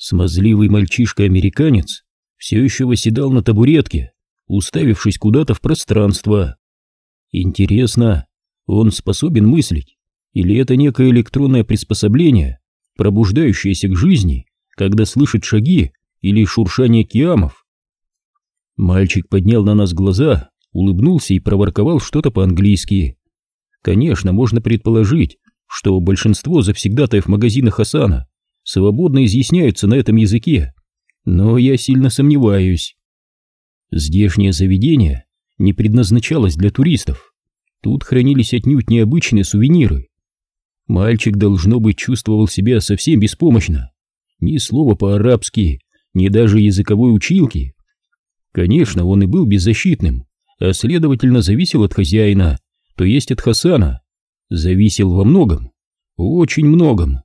Смазливый мальчишка-американец все еще восседал на табуретке, уставившись куда-то в пространство. Интересно, он способен мыслить, или это некое электронное приспособление, пробуждающееся к жизни, когда слышит шаги или шуршание киамов? Мальчик поднял на нас глаза, улыбнулся и проворковал что-то по-английски. Конечно, можно предположить, что большинство завсегдатаев магазина Хасана свободно изъясняются на этом языке, но я сильно сомневаюсь. Здешнее заведение не предназначалось для туристов. Тут хранились отнюдь необычные сувениры. Мальчик, должно быть, чувствовал себя совсем беспомощно. Ни слова по-арабски, ни даже языковой училки. Конечно, он и был беззащитным, а следовательно зависел от хозяина, то есть от Хасана. Зависел во многом, очень многом.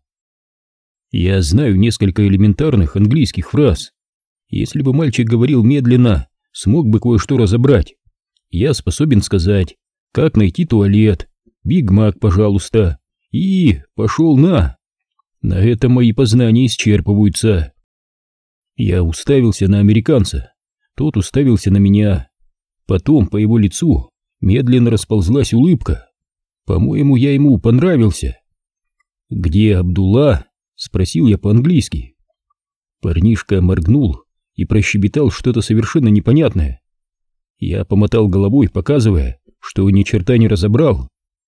Я знаю несколько элементарных английских фраз. Если бы мальчик говорил медленно, смог бы кое-что разобрать. Я способен сказать, как найти туалет, Биг Мак, пожалуйста, и пошел на. На этом мои познания исчерпываются. Я уставился на американца, тот уставился на меня. Потом по его лицу медленно расползлась улыбка. По-моему, я ему понравился. «Где Абдулла?» — спросил я по-английски. Парнишка моргнул и прощебетал что-то совершенно непонятное. Я помотал головой, показывая, что ни черта не разобрал.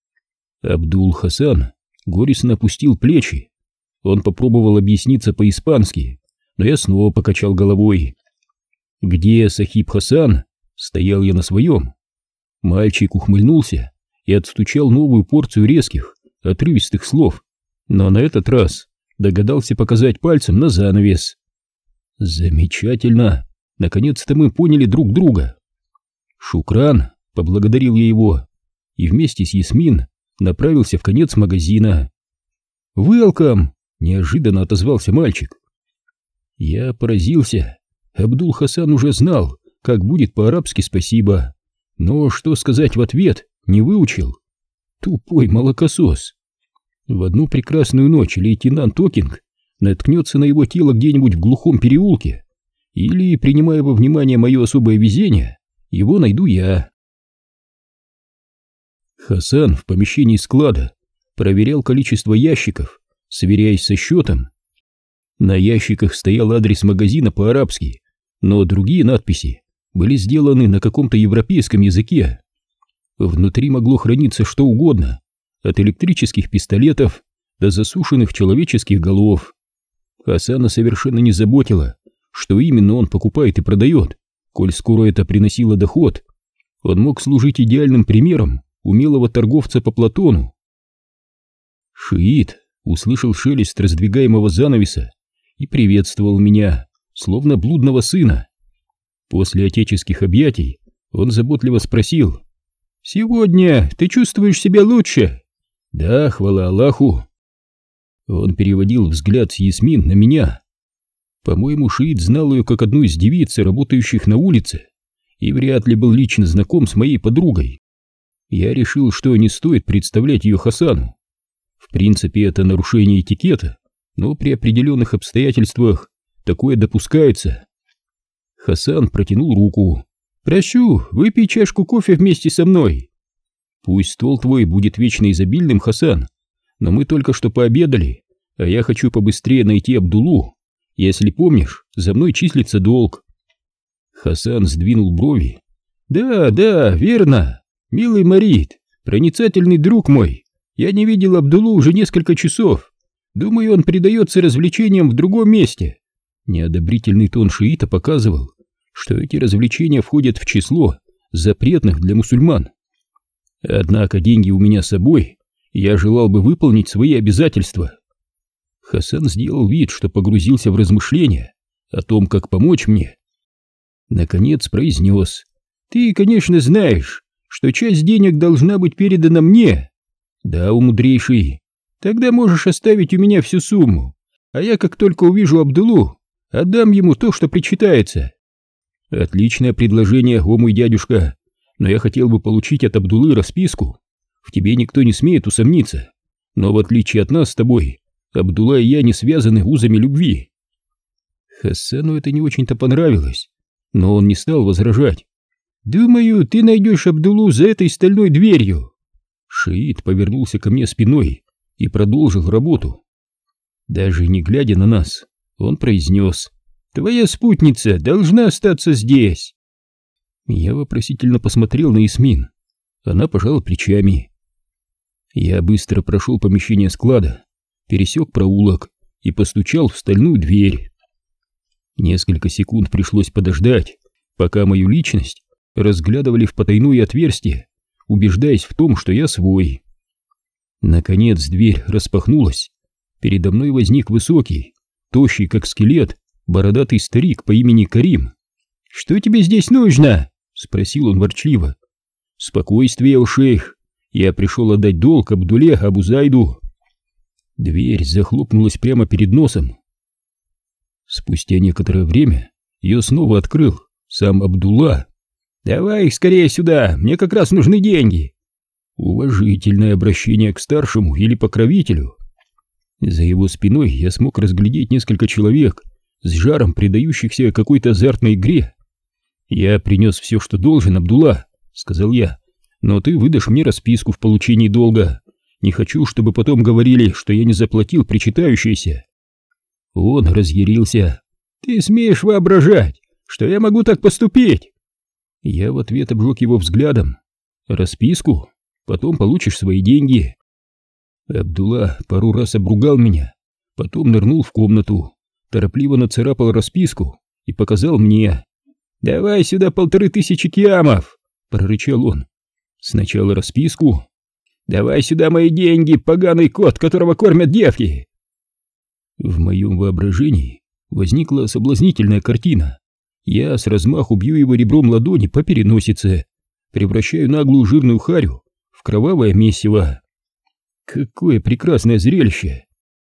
Абдул-Хасан горестно опустил плечи. Он попробовал объясниться по-испански, но я снова покачал головой. «Где Сахиб Хасан?» — стоял я на своем. Мальчик ухмыльнулся и отстучал новую порцию резких, отрывистых слов, но на этот раз догадался показать пальцем на занавес. Замечательно! Наконец-то мы поняли друг друга. «Шукран!» — поблагодарил я его, и вместе с Ясмин направился в конец магазина. «Велкам!» — неожиданно отозвался мальчик. Я поразился. Абдул-Хасан уже знал, как будет по-арабски «спасибо», но что сказать в ответ не выучил. Тупой молокосос. В одну прекрасную ночь лейтенант Окинг наткнется на его тело где-нибудь в глухом переулке, или, принимая во внимание мое особое везение, его найду я. Хасан в помещении склада проверял количество ящиков, сверяясь со счетом. На ящиках стоял адрес магазина по-арабски, но другие надписи были сделаны на каком-то европейском языке. Внутри могло храниться что угодно, от электрических пистолетов до засушенных человеческих голов. Хасана совершенно не заботило, что именно он покупает и продает, коль скоро это приносило доход. Он мог служить идеальным примером умелого торговца по Платону. Шиит услышал шелест раздвигаемого занавеса и приветствовал меня, словно блудного сына. После отеческих объятий он заботливо спросил: «Сегодня ты чувствуешь себя лучше?» «Да, хвала Аллаху». Он переводил взгляд с Ясмин на меня. По-моему, Шиит знал ее как одну из девиц, работающих на улице, и вряд ли был лично знаком с моей подругой. Я решил, что не стоит представлять ее Хасану. В принципе, это нарушение этикета, но при определенных обстоятельствах такое допускается. Хасан протянул руку. «Прошу, выпей чашку кофе вместе со мной». «Пусть стол твой будет вечно изобильным, Хасан, но мы только что пообедали, а я хочу побыстрее найти Абдуллу. Если помнишь, за мной числится долг». Хасан сдвинул брови. «Да, верно. Милый Марит, проницательный друг мой, я не видел Абдуллу уже несколько часов. Думаю, он предается развлечениям в другом месте». Неодобрительный тон шиита показывал, что эти развлечения входят в число запретных для мусульман. Однако деньги у меня с собой, я желал бы выполнить свои обязательства. Хасан сделал вид, что погрузился в размышления о том, как помочь мне. Наконец произнес: «Ты, конечно, знаешь, что часть денег должна быть передана мне». «Да, у мудрейший. Тогда можешь оставить у меня всю сумму, а я, как только увижу Абдуллу, отдам ему то, что причитается». «Отличное предложение, о мой дядюшка, но я хотел бы получить от Абдуллы расписку. В тебе никто не смеет усомниться, но в отличие от нас с тобой, Абдулла и я не связаны узами любви». Хасану это не очень-то понравилось, но он не стал возражать. «Думаю, ты найдешь Абдулу за этой стальной дверью». Шиит повернулся ко мне спиной и продолжил работу. Даже не глядя на нас, он произнес: «Твоя спутница должна остаться здесь». Я вопросительно посмотрел на Ясмин. Она пожала плечами. Я быстро прошел помещение склада, пересек проулок и постучал в стальную дверь. Несколько секунд пришлось подождать, пока мою личность разглядывали в потайное отверстие, убеждаясь в том, что я свой. Наконец дверь распахнулась. Передо мной возник высокий, тощий как скелет, бородатый старик по имени Карим. «Что тебе здесь нужно?» — спросил он ворчливо. «Спокойствие, о шейх. Я пришел отдать долг Абдуле Абу-Зайду». Дверь захлопнулась прямо перед носом. Спустя некоторое время ее снова открыл сам Абдулла. «Давай их скорее сюда, мне как раз нужны деньги». Уважительное обращение к старшему или покровителю. За его спиной я смог разглядеть несколько человек с жаром предающихся какой-то азартной игре. «Я принес все, что должен, Абдулла», — сказал я, — «но ты выдашь мне расписку в получении долга. Не хочу, чтобы потом говорили, что я не заплатил причитающееся». Он разъярился. «Ты смеешь воображать, что я могу так поступить?» Я в ответ обжег его взглядом. «Расписку? Потом получишь свои деньги». Абдулла пару раз обругал меня, потом нырнул в комнату, торопливо нацарапал расписку и показал мне. «Давай сюда 1500 киамов!» — прорычал он. «Сначала расписку. Давай сюда мои деньги, поганый кот, которого кормят девки!» В моем воображении возникла соблазнительная картина. Я с размаху бью его ребром ладони по переносице, превращаю наглую жирную харю в кровавое месиво. Какое прекрасное зрелище!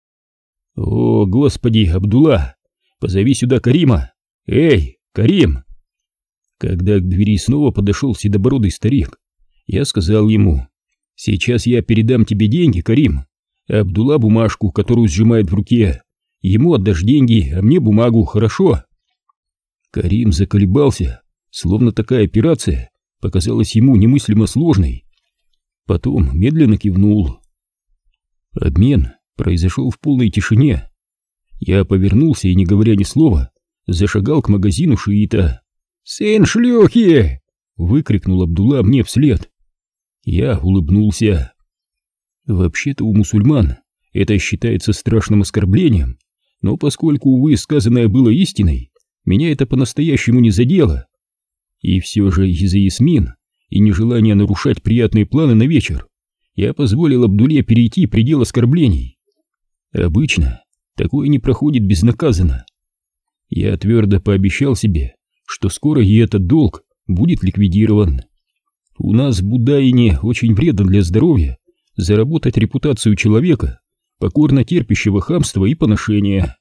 «О, господи, Абдулла, позови сюда Карима! Эй, Карим!» Когда к двери снова подошел седобородый старик, я сказал ему: «Сейчас я передам тебе деньги, Карим, а Абдулла бумажку, которую сжимает в руке. Ему отдашь деньги, а мне бумагу, хорошо?» Карим заколебался, словно такая операция показалась ему немыслимо сложной. Потом медленно кивнул. Обмен произошел в полной тишине. Я повернулся и, не говоря ни слова, зашагал к магазину шиита. «Сын шлюхи!» — выкрикнул Абдулла мне вслед. Я улыбнулся. Вообще-то у мусульман это считается страшным оскорблением, но поскольку, увы, сказанное было истиной, меня это по-настоящему не задело. И все же из-за Ясмин и нежелания нарушать приятные планы на вечер я позволил Абдулле перейти предел оскорблений. Обычно такое не проходит безнаказанно. Я твердо пообещал себе, что скоро и этот долг будет ликвидирован. У нас в Будаине очень вредно для здоровья заработать репутацию человека, покорно терпящего хамства и поношения.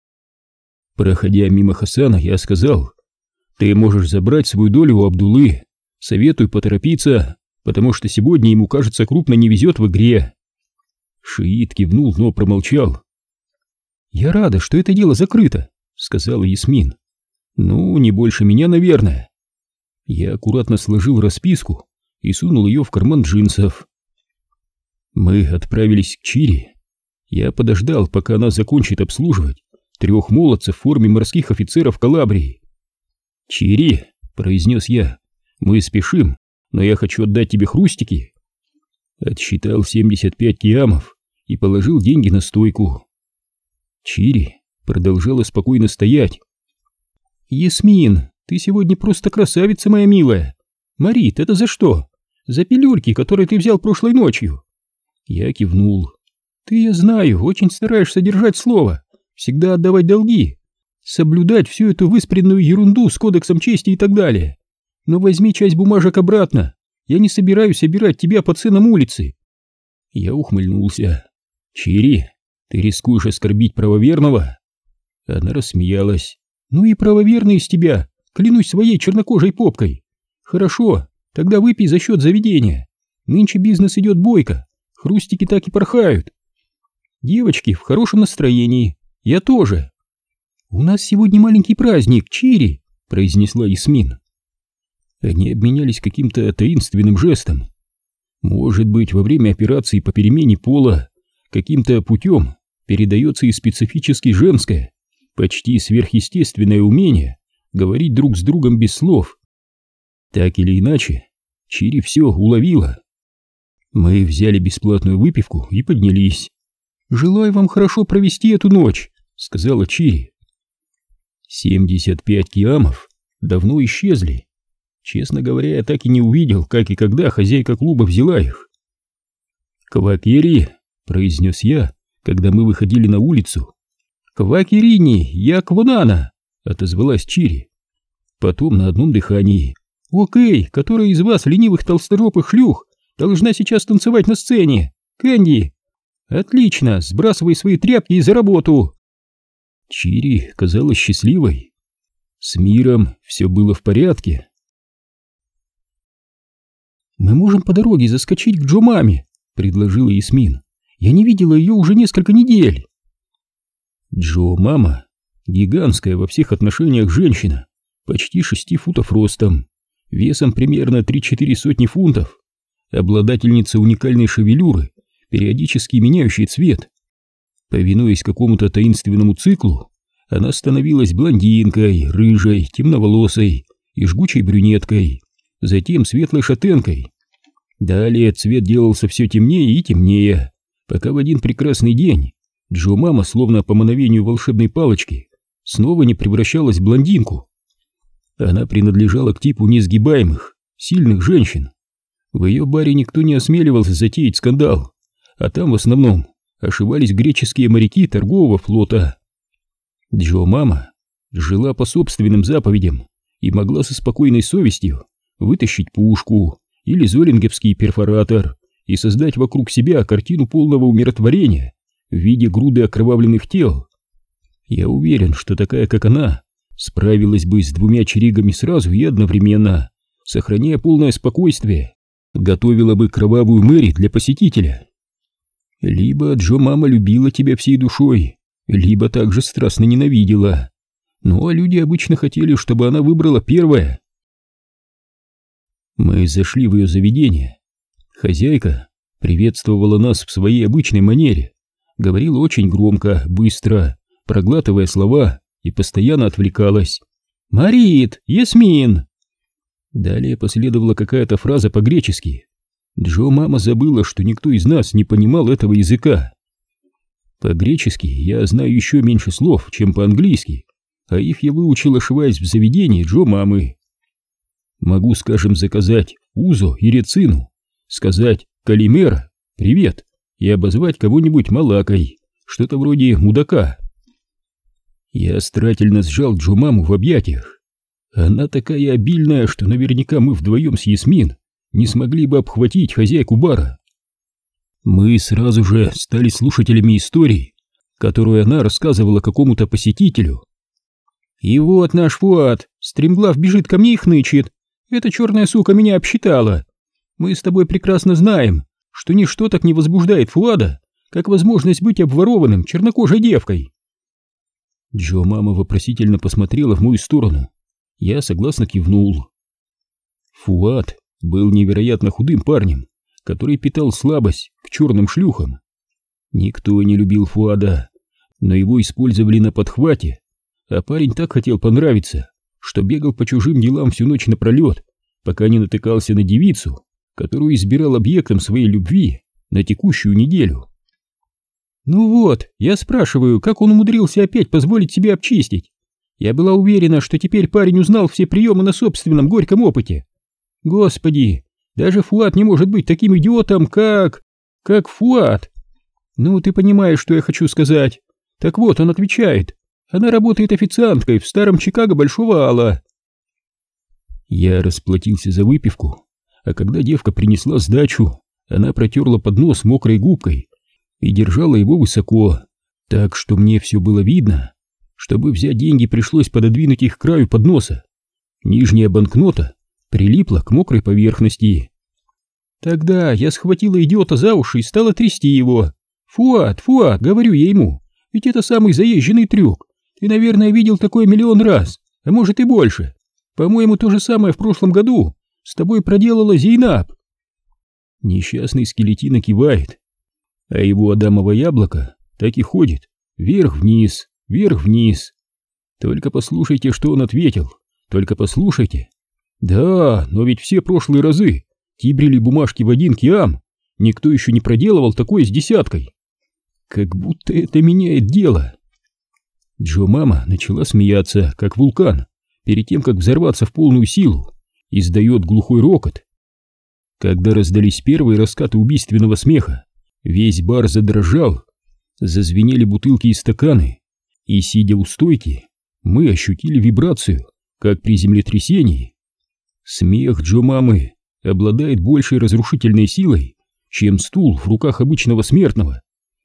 Проходя мимо Хасана, я сказал: «Ты можешь забрать свою долю у Абдуллы. Советую поторопиться, потому что сегодня ему, кажется, крупно не везет в игре». Шиит кивнул, но промолчал. «Я рада, что это дело закрыто», — сказала Ясмин. «Ну, не больше меня, наверное». Я аккуратно сложил расписку и сунул ее в карман джинсов. Мы отправились к Чири. Я подождал, пока она закончит обслуживать 3 молодцев в форме морских офицеров Калабрии. «Чири», — произнес я, — «мы спешим, но я хочу отдать тебе хрустики». Отсчитал 75 киамов и положил деньги на стойку. Чири продолжала спокойно стоять. «Ясмин, ты сегодня просто красавица, моя милая. Марит, это за что? За пилюльки, которые ты взял прошлой ночью?» Я кивнул. «Ты, я знаю, очень стараешься держать слово, всегда отдавать долги, соблюдать всю эту выспренную ерунду с кодексом чести и так далее. Но возьми часть бумажек обратно, я не собираюсь обирать тебя по ценам улицы». Я ухмыльнулся. «Чири, ты рискуешь оскорбить правоверного?» Она рассмеялась. «Ну и правоверный из тебя, клянусь своей чернокожей попкой. Хорошо, тогда выпей за счет заведения. Нынче бизнес идет бойко, хрустики так и порхают. Девочки в хорошем настроении, я тоже». «У нас сегодня маленький праздник, Чири», — произнесла Ясмин. Они обменялись каким-то таинственным жестом. Может быть, во время операции по перемене пола каким-то путем передается и специфически женское, почти сверхъестественное умение говорить друг с другом без слов. Так или иначе, Чири все уловила. Мы взяли бесплатную выпивку и поднялись. «Желаю вам хорошо провести эту ночь», — сказала Чири. 75 киамов давно исчезли. Честно говоря, я так и не увидел, как и когда хозяйка клуба взяла их. «Квакери», — произнес я, когда мы выходили на улицу. «Квакерини, я Кванана», — отозвалась Чири. Потом на одном дыхании. «Окей, которая из вас, ленивых толсторопых шлюх, должна сейчас танцевать на сцене? Кэнди!» «Отлично, сбрасывай свои тряпки и за работу!» Чири казалась счастливой. С миром все было в порядке. «Мы можем по дороге заскочить к Джо-маме», — предложила Ясмин. «Я не видела ее уже несколько недель». Джо-мама — гигантская во всех отношениях женщина, почти 6 футов ростом, весом примерно 3-4 сотни фунтов, обладательница уникальной шевелюры, периодически меняющей цвет. Повинуясь какому-то таинственному циклу, она становилась блондинкой, рыжей, темноволосой и жгучей брюнеткой, затем светлой шатенкой. Далее цвет делался все темнее и темнее, пока в один прекрасный день Джо-мама, словно по мановению волшебной палочки, снова не превращалась в блондинку. Она принадлежала к типу несгибаемых, сильных женщин. В ее баре никто не осмеливался затеять скандал, а там в основном ошивались греческие моряки торгового флота. Джо-мама жила по собственным заповедям и могла со спокойной совестью вытащить пушку или золингевский перфоратор и создать вокруг себя картину полного умиротворения в виде груды окровавленных тел. Я уверен, что такая, как она, справилась бы с 2 чиригами сразу и одновременно, сохраняя полное спокойствие, готовила бы кровавую Мэри для посетителя. Либо Джо-мама любила тебя всей душой, либо также страстно ненавидела. Ну а люди обычно хотели, чтобы она выбрала первое. Мы зашли в ее заведение. Хозяйка приветствовала нас в своей обычной манере, говорила очень громко, быстро, проглатывая слова, и постоянно отвлекалась. «Марит! Ясмин!» Далее последовала какая-то фраза по-гречески. Джо-мама забыла, что никто из нас не понимал этого языка. По-гречески я знаю еще меньше слов, чем по-английски, а их я выучил, ошиваясь в заведении Джо-мамы. Могу, скажем, заказать узо и рецину, сказать «калимера», «привет» и обозвать кого-нибудь малакой, что-то вроде мудака. Я старательно сжал Джо-маму в объятиях. Она такая обильная, что наверняка мы вдвоем с Ясмин не смогли бы обхватить хозяйку бара. Мы сразу же стали слушателями истории, которую она рассказывала какому-то посетителю. «И вот наш Фуад, стремглав, бежит ко мне и хнычет. Эта черная сука меня обсчитала. Мы с тобой прекрасно знаем, что ничто так не возбуждает Фуада, как возможность быть обворованным чернокожей девкой». Джо-мама вопросительно посмотрела в мою сторону. Я согласно кивнул. Фуад был невероятно худым парнем, который питал слабость к черным шлюхам. Никто не любил Фуада, но его использовали на подхвате, а парень так хотел понравиться, что бегал по чужим делам всю ночь напролет, пока не натыкался на девицу, которую избирал объектом своей любви на текущую неделю. «Ну вот, я спрашиваю, как он умудрился опять позволить себе обчистить? Я была уверена, что теперь парень узнал все приемы на собственном горьком опыте. Господи, даже Фуад не может быть таким идиотом, как Фуад. Ну, ты понимаешь, что я хочу сказать. Так вот, он отвечает. Она работает официанткой в старом Чикаго Большого Алла». Я расплатился за выпивку, а когда девка принесла сдачу, она протерла поднос мокрой губкой и держала его высоко, так что мне все было видно. Чтобы взять деньги, пришлось пододвинуть их к краю подноса. Нижняя банкнота прилипла к мокрой поверхности. Тогда я схватила идиота за уши и стала трясти его. «Фуад, Фуад», — говорю я ему, — «ведь это самый заезженный трюк. Ты, наверное, видел такое миллион раз, а может и больше. По-моему, то же самое в прошлом году с тобой проделала Зейнаб. Несчастный скелетина кивает, а его адамово яблоко так и ходит вверх-вниз, вверх-вниз. Только послушайте, что он ответил, только послушайте. Да, но ведь все прошлые разы тибрили бумажки в 1 киам, никто еще не проделывал такое с 10. Как будто это меняет дело. Джо-мама начала смеяться, как вулкан, перед тем, как взорваться в полную силу, издает глухой рокот. Когда раздались первые раскаты убийственного смеха, весь бар задрожал, зазвенели бутылки и стаканы, и, сидя у стойки, мы ощутили вибрацию, как при землетрясении. Смех Джо-мамы обладает большей разрушительной силой, чем стул в руках обычного смертного.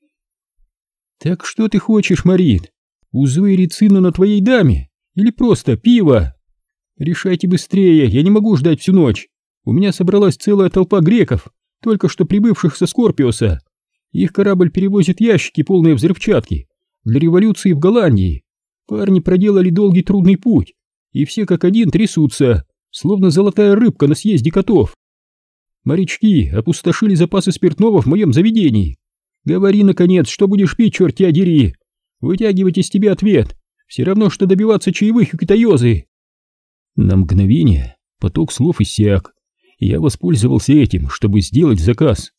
«Так что ты хочешь, Марит? Узы и рицину на твоей даме? Или просто пиво? Решайте быстрее, я не могу ждать всю ночь. У меня собралась целая толпа греков, только что прибывших со Скорпиоса. Их корабль перевозит ящики, полные взрывчатки, для революции в Голландии. Парни проделали долгий трудный путь, и все как один трясутся, словно золотая рыбка на съезде котов. Морячки опустошили запасы спиртного в моем заведении. Говори, наконец, что будешь пить, черт тебя дери. Вытягивать из тебя ответ. Все равно, что добиваться чаевых у китаёзы. На мгновение поток слов иссяк. Я воспользовался этим, чтобы сделать заказ.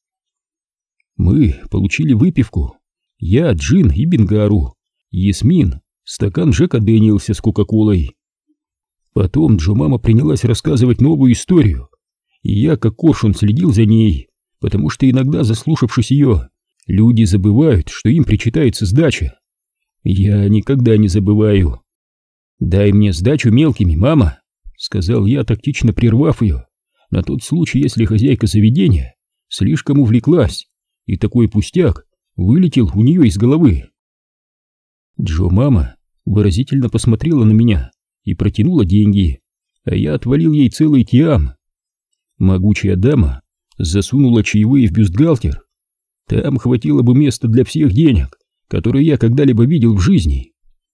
Мы получили выпивку. Я джин и бенгару. Ясмин стакан Джека Дэниелса с кока-колой. Потом Джо-мама принялась рассказывать новую историю. И я, как коршун, следил за ней, потому что иногда, заслушавшись ее, люди забывают, что им причитается сдача. Я никогда не забываю. «Дай мне сдачу мелкими, мама», — сказал я, тактично прервав ее, на тот случай, если хозяйка заведения слишком увлеклась, и такой пустяк вылетел у нее из головы. Джо-мама выразительно посмотрела на меня и протянула деньги, а я отвалил ей целый киам. Могучая дама засунула чаевые в бюстгальтер. Там хватило бы места для всех денег, которые я когда-либо видел в жизни.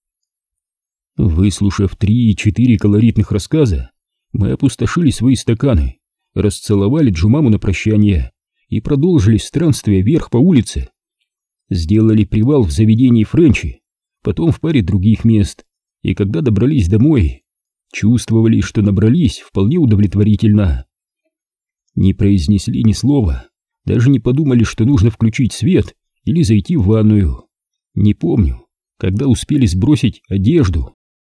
Выслушав 3-4 колоритных рассказа, мы опустошили свои стаканы, расцеловали Джо-маму на прощание и продолжили странствие вверх по улице. Сделали привал в заведении Френчи, потом в паре других мест, и когда добрались домой, чувствовали, что набрались вполне удовлетворительно. Не произнесли ни слова, даже не подумали, что нужно включить свет или зайти в ванную. Не помню, когда успели сбросить одежду.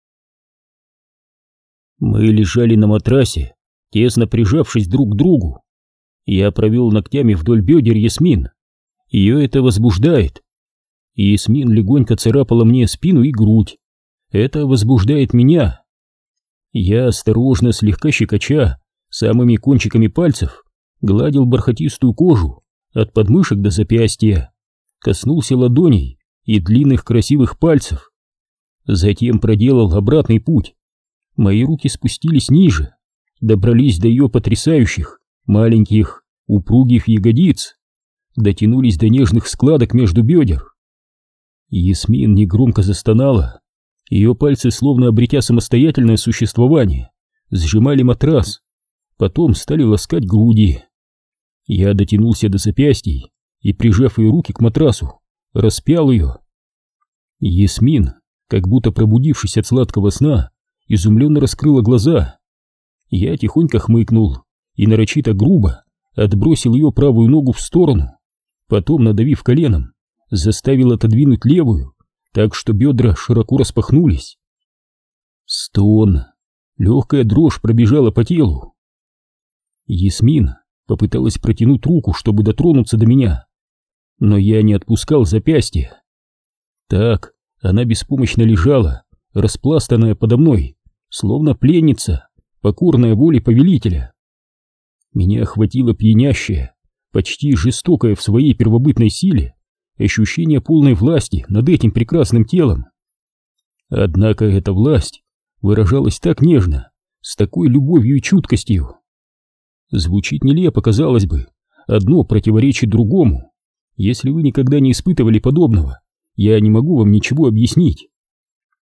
Мы лежали на матрасе, тесно прижавшись друг к другу. Я провел ногтями вдоль бедер Ясмин. Ее это возбуждает. Ясмин легонько царапала мне спину и грудь. Это возбуждает меня. Я осторожно, слегка щекоча, самыми кончиками пальцев гладил бархатистую кожу от подмышек до запястья, коснулся ладоней и длинных красивых пальцев. Затем проделал обратный путь. Мои руки спустились ниже, добрались до ее потрясающих, маленьких, упругих ягодиц, дотянулись до нежных складок между бедер. Ясмин негромко застонала. Ее пальцы, словно обретя самостоятельное существование, сжимали матрас, потом стали ласкать груди. Я дотянулся до запястий и, прижав ее руки к матрасу, распял ее. Ясмин, как будто пробудившись от сладкого сна, изумленно раскрыла глаза. Я тихонько хмыкнул и нарочито грубо отбросил ее правую ногу в сторону, потом, надавив коленом, заставил отодвинуть левую, так что бедра широко распахнулись. Стон, легкая дрожь пробежала по телу. Ясмин попыталась протянуть руку, чтобы дотронуться до меня, но я не отпускал запястье. Так она беспомощно лежала, распластанная подо мной, словно пленница, покорная воле повелителя. Меня охватило пьянящее, почти жестокое в своей первобытной силе ощущение полной власти над этим прекрасным телом. Однако эта власть выражалась так нежно, с такой любовью и чуткостью. Звучит нелепо, казалось бы, одно противоречит другому. Если вы никогда не испытывали подобного, я не могу вам ничего объяснить.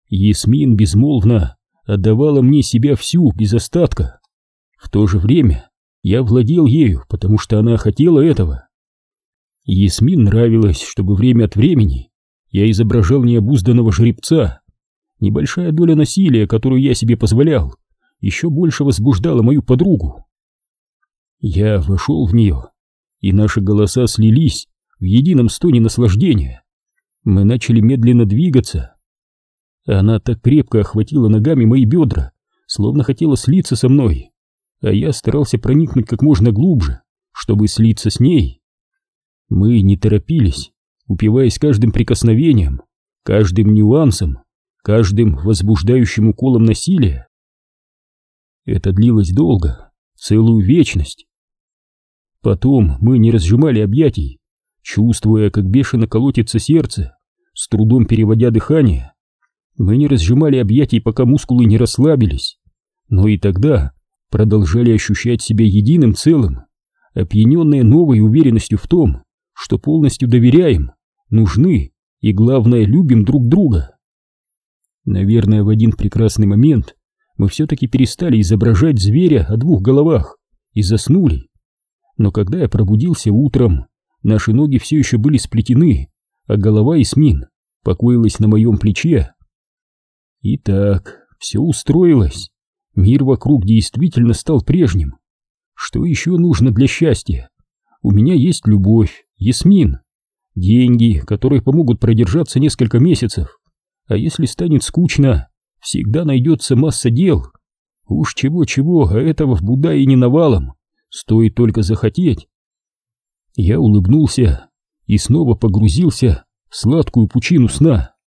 Ясмин безмолвно отдавала мне себя всю, без остатка. В то же время я владел ею, потому что она хотела этого. Ясмин нравилось, чтобы время от времени я изображал необузданного жеребца. Небольшая доля насилия, которую я себе позволял, еще больше возбуждала мою подругу. Я вошел в нее, и наши голоса слились в едином стоне наслаждения. Мы начали медленно двигаться. Она так крепко охватила ногами мои бедра, словно хотела слиться со мной, а я старался проникнуть как можно глубже, чтобы слиться с ней. Мы не торопились, упиваясь каждым прикосновением, каждым нюансом, каждым возбуждающим уколом насилия. Это длилось долго, целую вечность. Потом мы не разжимали объятий, чувствуя, как бешено колотится сердце, с трудом переводя дыхание. Мы не разжимали объятий, пока мускулы не расслабились, но и тогда продолжали ощущать себя единым целым, опьяненные новой уверенностью в том, что полностью доверяем, нужны и, главное, любим друг друга. Наверное, в один прекрасный момент мы все-таки перестали изображать зверя о двух головах и заснули. Но когда я пробудился утром, наши ноги все еще были сплетены, а голова Ясмин покоилась на моем плече. Итак, все устроилось. Мир вокруг действительно стал прежним. Что еще нужно для счастья? У меня есть любовь, Ясмин, деньги, которые помогут продержаться несколько месяцев. А если станет скучно, всегда найдется масса дел. Уж чего-чего, а этого в Будае не навалом. Стоит только захотеть. Я улыбнулся и снова погрузился в сладкую пучину сна.